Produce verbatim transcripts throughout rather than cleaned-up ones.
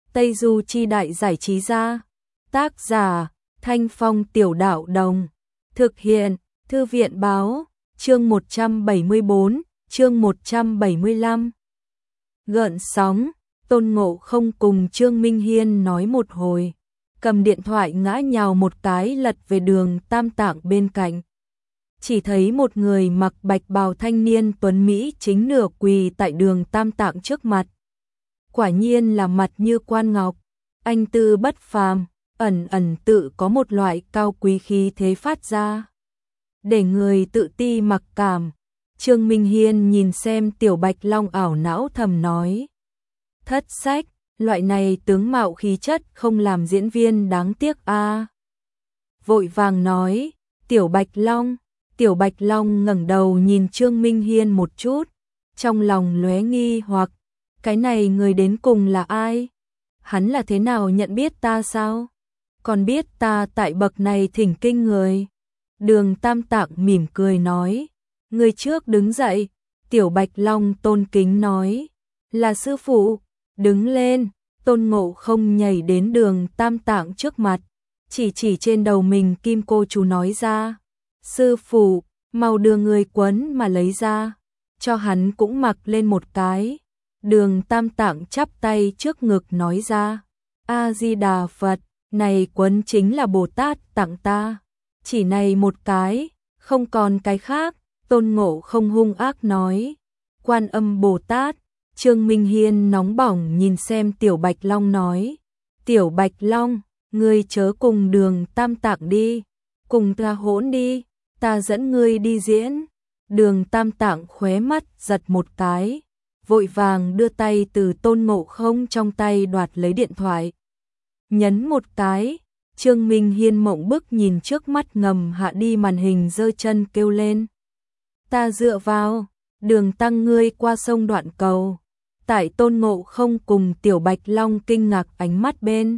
Tây Du Chi Đại Giải Trí Gia. Tác giả Thanh Phong Tiểu Đạo Đồng. Thực hiện Thư viện Báo. Chương một trăm bảy mươi bốn, chương một trăm bảy mươi lăm. Gợn sóng. Tôn Ngộ Không cùng Trương Minh Hiên nói một hồi, cầm điện thoại ngã nhào một cái lật về đường Tam Tạng bên cạnh. Chỉ thấy một người mặc bạch bào thanh niên tuấn Mỹ chính nửa quỳ tại đường Tam Tạng trước mặt. Quả nhiên là mặt như quan ngọc, anh tư bất phàm, ẩn ẩn tự có một loại cao quý khí thế phát ra, để người tự ti mặc cảm. Trương Minh Hiên nhìn xem Tiểu Bạch Long ảo não thầm nói: thất sách, loại này tướng mạo khí chất không làm diễn viên đáng tiếc a. À. Vội vàng nói: Tiểu Bạch Long. Tiểu Bạch Long ngẩng đầu nhìn Trương Minh Hiên một chút, trong lòng lóe nghi hoặc, cái này người đến cùng là ai? Hắn là thế nào nhận biết ta sao? Còn biết ta tại bậc này thỉnh kinh người? Đường Tam Tạng mỉm cười nói: người trước đứng dậy. Tiểu Bạch Long tôn kính nói: là sư phụ. Đứng lên. Tôn Ngộ Không nhảy đến đường Tam Tạng trước mặt, chỉ chỉ trên đầu mình kim cô chú nói ra: sư phụ, mau đưa người quấn mà lấy ra, cho hắn cũng mặc lên một cái. Đường Tam Tạng chắp tay trước ngực nói ra: A Di Đà Phật, này quấn chính là Bồ Tát tặng ta, chỉ này một cái, không còn cái khác. Tôn Ngộ Không hung ác nói: Quan Âm Bồ Tát. Trương Minh Hiên nóng bỏng nhìn xem Tiểu Bạch Long nói: Tiểu Bạch Long, ngươi chớ cùng đường Tam Tạng đi, cùng ta hỗn đi, ta dẫn ngươi đi diễn. Đường Tam Tạng khóe mắt giật một cái, vội vàng đưa tay từ Tôn Ngộ Không trong tay đoạt lấy điện thoại, nhấn một cái. Trương Minh Hiên mộng bức nhìn trước mắt ngầm hạ đi màn hình, giơ chân kêu lên: ta dựa vào, đường tăng ngươi qua sông đoạn cầu. Tại Tôn Ngộ Không cùng Tiểu Bạch Long kinh ngạc ánh mắt bên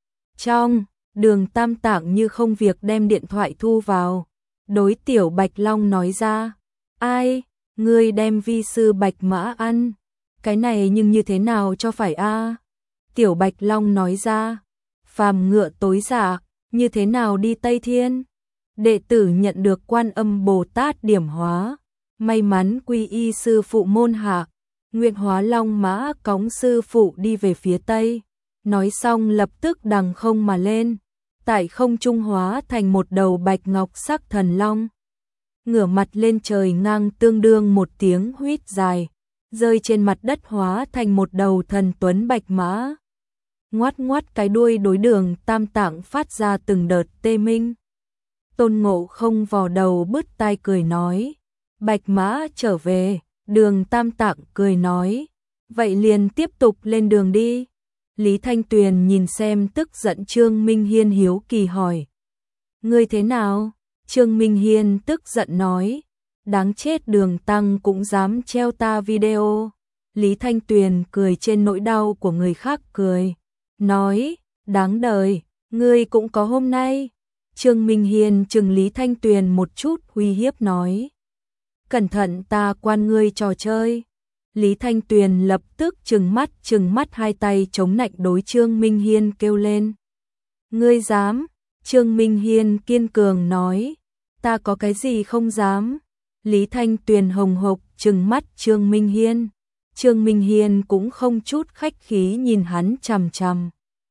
trong, đường Tam Tạng như không việc đem điện thoại thu vào, đối Tiểu Bạch Long nói ra: ai, ngươi đem vi sư Bạch Mã ăn, cái này nhưng như thế nào cho phải a? À? Tiểu Bạch Long nói ra: phàm ngựa tối dạ, như thế nào đi Tây Thiên? Đệ tử nhận được Quan Âm Bồ Tát điểm hóa, may mắn quy y sư phụ môn hạ, nguyện hóa long mã cõng sư phụ đi về phía Tây. Nói xong lập tức đằng không mà lên, tại không trung hóa thành một đầu bạch ngọc sắc thần long, ngửa mặt lên trời ngang tương đương một tiếng huýt dài, rơi trên mặt đất hóa thành một đầu thần tuấn bạch mã, ngoắt ngoắt cái đuôi đối đường Tam Tạng phát ra từng đợt tê minh. Tôn Ngộ Không vò đầu bứt tai cười nói: Bạch mã trở về. Đường Tam Tạng cười nói: vậy liền tiếp tục lên đường đi. Lý Thanh Tuyền nhìn xem tức giận Trương Minh Hiên hiếu kỳ hỏi: ngươi thế nào? Trương Minh Hiên tức giận nói: đáng chết, đường tăng cũng dám treo ta video. Lý Thanh Tuyền cười trên nỗi đau của người khác cười, nói: đáng đời, ngươi cũng có hôm nay. Trương Minh Hiên chừng Lý Thanh Tuyền một chút, uy hiếp nói: cẩn thận ta quan ngươi trò chơi. Lý Thanh Tuyền lập tức trừng mắt trừng mắt, hai tay chống nạnh đối Trương Minh Hiên kêu lên: ngươi dám? Trương Minh Hiên kiên cường nói: ta có cái gì không dám. Lý Thanh Tuyền hồng hộc trừng mắt Trương Minh Hiên. Trương Minh Hiên cũng không chút khách khí nhìn hắn chằm chằm.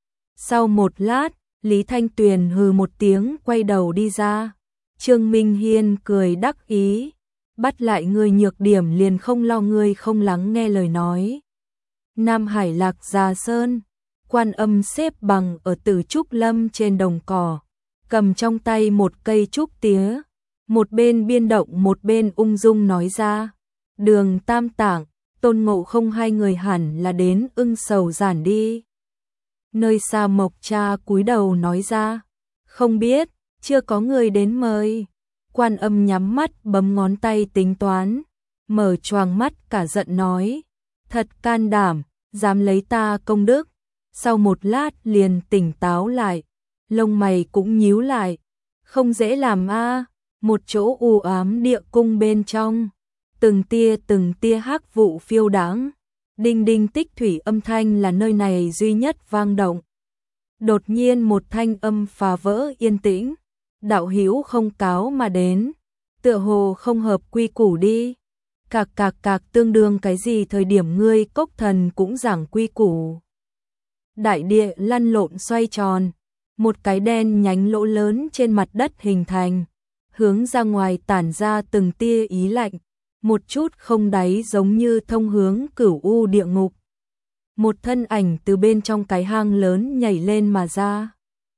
Sau một lát, Lý Thanh Tuyền hừ một tiếng quay đầu đi ra. Trương Minh Hiên cười đắc ý: bắt lại ngươi nhược điểm liền không lo ngươi không lắng nghe lời nói. Nam Hải Lạc Già Sơn, Quan Âm xếp bằng ở Tử Trúc Lâm trên đồng cỏ, cầm trong tay một cây trúc tía, một bên biên động một bên ung dung nói ra: đường Tam Tạng, Tôn Ngộ Không hai người hẳn là đến ưng sầu giản đi. Nơi xa Mộc Cha cúi đầu nói ra: không biết, chưa có người đến mời. Quan Âm nhắm mắt bấm ngón tay tính toán, mở choàng mắt cả giận nói: thật can đảm, dám lấy ta công đức. Sau một lát liền tỉnh táo lại, lông mày cũng nhíu lại: không dễ làm a. À. Một chỗ u ám địa cung bên trong, từng tia từng tia hắc vụ phiêu đãng, Đinh đinh tích thủy âm thanh là nơi này duy nhất vang động. Đột nhiên một thanh âm phá vỡ yên tĩnh. Đạo hữu không cáo mà đến, tựa hồ không hợp quy củ đi. Cạc cạc cạc, tương đương cái gì thời điểm ngươi cốc thần cũng giảng quy củ. Đại địa lăn lộn xoay tròn, một cái đen nhánh lỗ lớn trên mặt đất hình thành, hướng ra ngoài tản ra từng tia ý lạnh, một chút không đáy giống như thông hướng cửu u địa ngục. Một thân ảnh từ bên trong cái hang lớn nhảy lên mà ra.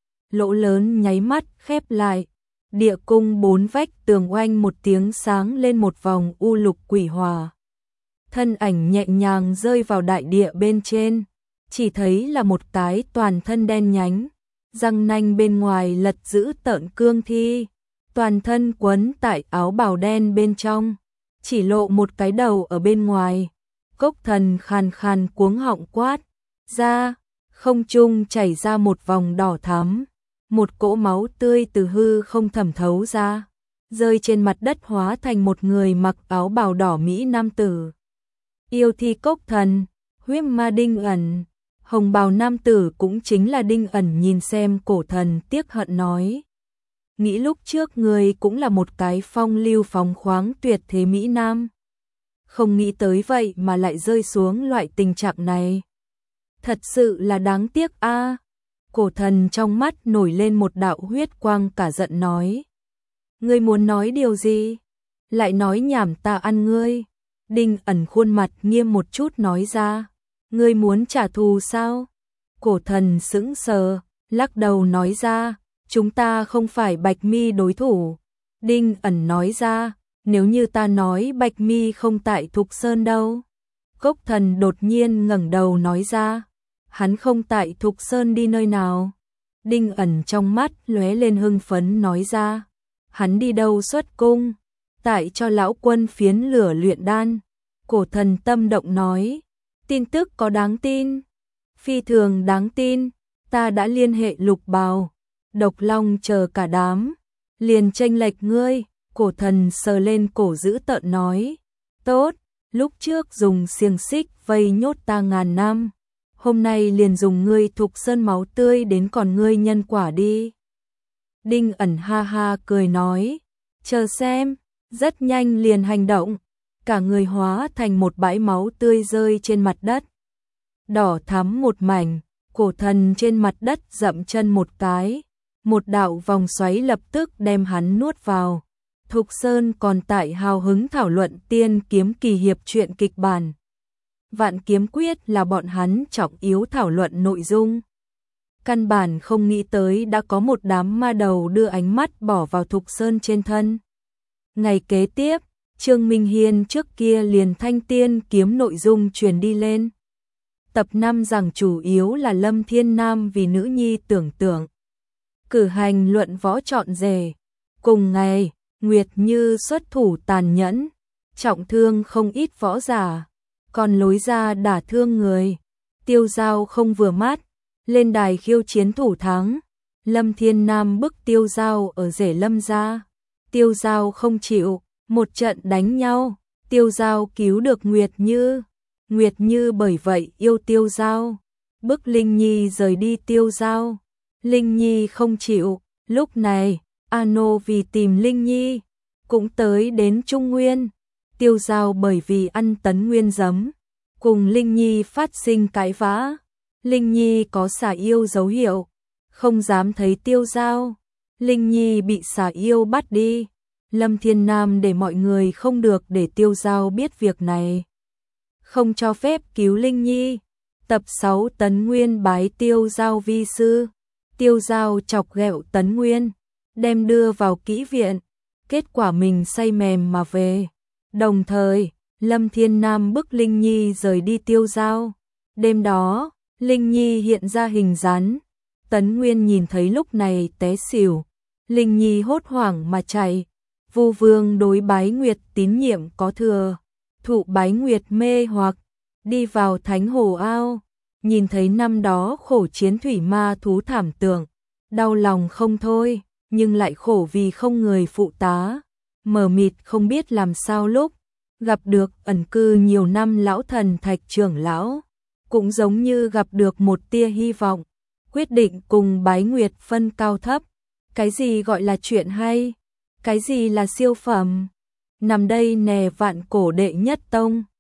Lỗ lớn nháy mắt khép lại, địa cung bốn vách tường oanh một tiếng sáng lên một vòng u lục quỷ hòa. Thân ảnh nhẹ nhàng rơi vào đại địa bên trên, chỉ thấy là một cái toàn thân đen nhánh, răng nanh bên ngoài lật giữ tợn cương thi, toàn thân quấn tại áo bào đen bên trong, chỉ lộ một cái đầu ở bên ngoài. Cốc thần khàn khàn cuống họng quát ra, không trung chảy ra một vòng đỏ thắm, một cỗ máu tươi từ hư không thẩm thấu ra, rơi trên mặt đất hóa thành một người mặc áo bào đỏ mỹ nam tử. Yêu thi cốc thần, huyết ma Đinh Ẩn. Hồng bào nam tử cũng chính là Đinh Ẩn nhìn xem cổ thần tiếc hận nói. Nghĩ lúc trước người cũng là một cái phong lưu phóng khoáng tuyệt thế mỹ nam. Không nghĩ tới vậy mà lại rơi xuống loại tình trạng này. Thật sự là đáng tiếc a. À. Cổ thần trong mắt nổi lên một đạo huyết quang cả giận nói. Ngươi muốn nói điều gì? Lại nói nhảm ta ăn ngươi. Đinh Ẩn khuôn mặt nghiêm một chút nói ra. Ngươi muốn trả thù sao? Cổ thần sững sờ, lắc đầu nói ra. Chúng ta không phải Bạch Mi đối thủ. Đinh Ẩn nói ra. Nếu như ta nói Bạch Mi không tại Thục Sơn đâu. Cốc thần đột nhiên ngẩng đầu nói ra. Hắn không tại Thục Sơn đi nơi nào? Đinh Ẩn trong mắt lóe lên hưng phấn nói ra. Hắn đi đâu xuất cung? Tại cho lão quân phiến lửa luyện đan. Cổ thần tâm động nói. Tin tức có đáng tin? Phi thường đáng tin. Ta đã liên hệ Lục Bào, Độc Long chờ cả đám. Liền chênh lệch ngươi. Cổ thần sờ lên cổ giữ tợn nói. Tốt, lúc trước dùng xiềng xích vây nhốt ta ngàn năm. Hôm nay liền dùng ngươi Thục Sơn máu tươi đến còn ngươi nhân quả đi. Đinh Ẩn ha ha cười nói. Chờ xem, rất nhanh liền hành động. Cả người hóa thành một bãi máu tươi rơi trên mặt đất. Đỏ thắm một mảnh, cổ thần trên mặt đất dậm chân một cái. Một đạo vòng xoáy lập tức đem hắn nuốt vào. Thục Sơn còn tại hào hứng thảo luận tiên kiếm kỳ hiệp truyện kịch bản. Vạn kiếm quyết là bọn hắn trọng yếu thảo luận nội dung. Căn bản không nghĩ tới đã có một đám ma đầu đưa ánh mắt bỏ vào Thục Sơn trên thân. Ngày kế tiếp, Trương Minh Hiên trước kia liền thanh tiên kiếm nội dung truyền đi lên. Tập năm rằng chủ yếu là Lâm Thiên Nam vì nữ nhi tưởng tượng. Cử hành luận võ trọn rể. Cùng ngày, Nguyệt Như xuất thủ tàn nhẫn, trọng thương không ít võ giả, còn lối ra đả thương người. Tiêu Giao không vừa mắt, lên đài khiêu chiến thủ thắng. Lâm Thiên Nam bức Tiêu Giao ở rể Lâm gia. Tiêu Giao không chịu, một trận đánh nhau, Tiêu Giao cứu được Nguyệt Như. Nguyệt Như bởi vậy yêu Tiêu Giao, bức Linh Nhi rời đi Tiêu Giao. Linh Nhi không chịu, lúc này, Ano vì tìm Linh Nhi, cũng tới đến Trung Nguyên. Tiêu Giao bởi vì ăn tấn nguyên giấm, cùng Linh Nhi phát sinh cãi vã. Linh Nhi có xả yêu dấu hiệu, không dám thấy Tiêu Giao. Linh Nhi bị xả yêu bắt đi. Lâm Thiên Nam để mọi người không được để Tiêu Giao biết việc này, không cho phép cứu Linh Nhi. Tập sáu Tấn Nguyên bái Tiêu Giao vi sư. Tiêu Giao chọc ghẹo Tấn Nguyên, đem đưa vào kỹ viện, kết quả mình say mềm mà về. Đồng thời, Lâm Thiên Nam bức Linh Nhi rời đi Tiêu Giao. Đêm đó, Linh Nhi hiện ra hình rắn. Tấn Nguyên nhìn thấy lúc này té xỉu. Linh Nhi hốt hoảng mà chạy. Vu Vương đối Bái Nguyệt tín nhiệm có thừa, thụ Bái Nguyệt mê hoặc, đi vào Thánh Hồ Ao, nhìn thấy năm đó khổ chiến thủy ma thú thảm tượng, đau lòng không thôi, nhưng lại khổ vì không người phụ tá, mờ mịt không biết làm sao lúc gặp được ẩn cư nhiều năm lão thần Thạch trưởng lão, cũng giống như gặp được một tia hy vọng, quyết định cùng Bái Nguyệt phân cao thấp. Cái gì gọi là chuyện hay? Cái gì là siêu phẩm? Nằm đây nè vạn cổ đệ nhất tông.